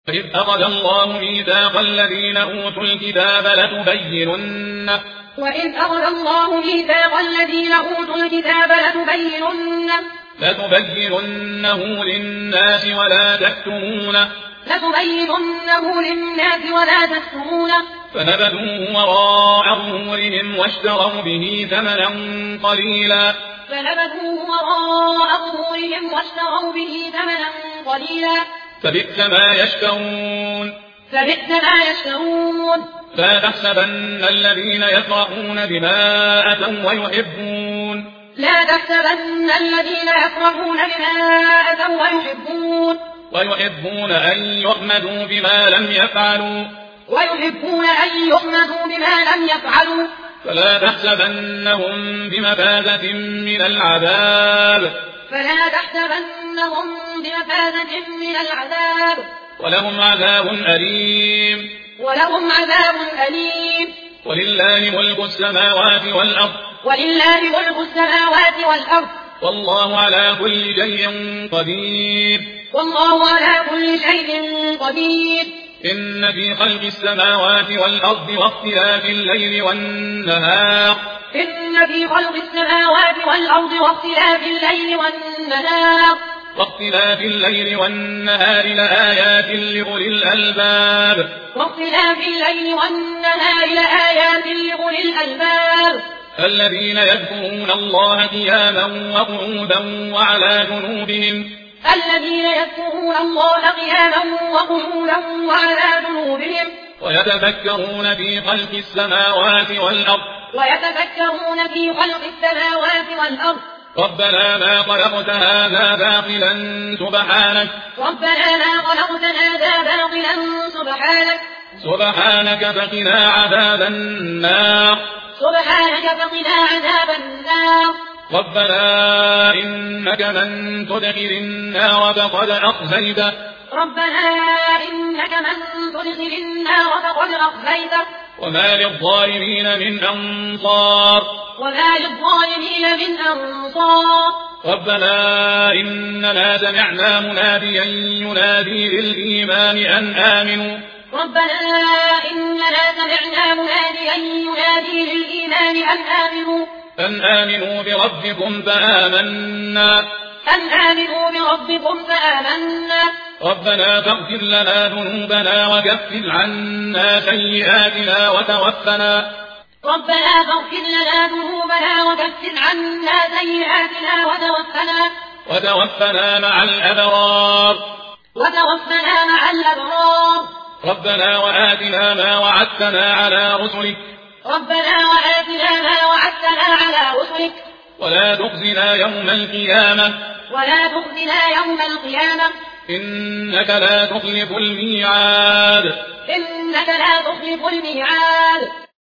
إذ أخذ الله ميثاق الذين أوتوا الكتاب لتبيننه للناس ولا تكتمونه فنبذوه وراء ظهورهم واشتروا به ثمنا قليلا فبئس ما يشترون لا تحسبن الذين يفرحون بما أتوا ويحبون أن يحمدوا بما لم يفعلوا فلا تحسبنهم بمفازة من العذاب ولهم عذاب أليم ولله ملك السماوات والأرض والله على كل شيء قدير إن في خلق السماوات والأرض واختلاف الليل والنهار لآيات لأولي الألباب الذين يذكرون الله قياما وقعودا وعلى جنوبهم ويتفكرون في خلق السماوات والأرض ربنا ما خلقت هذا باطلا سبحانك فقنا عذاب النار ربنا إنك من تدخل النار فقد أخزيته وما للظالمين من أنصار ربنا إننا سمعنا مناديا ينادي للإيمان أن آمنوا بربكم فآمنا ربنا فاغفر لنا ذنوبنا وكفر عنا سيئاتنا وتوفنا مع الأبرار ربنا وآتنا ما وعدتنا على رسلك ولا تخزنا يوم القيامة إنك لا تخلف الميعاد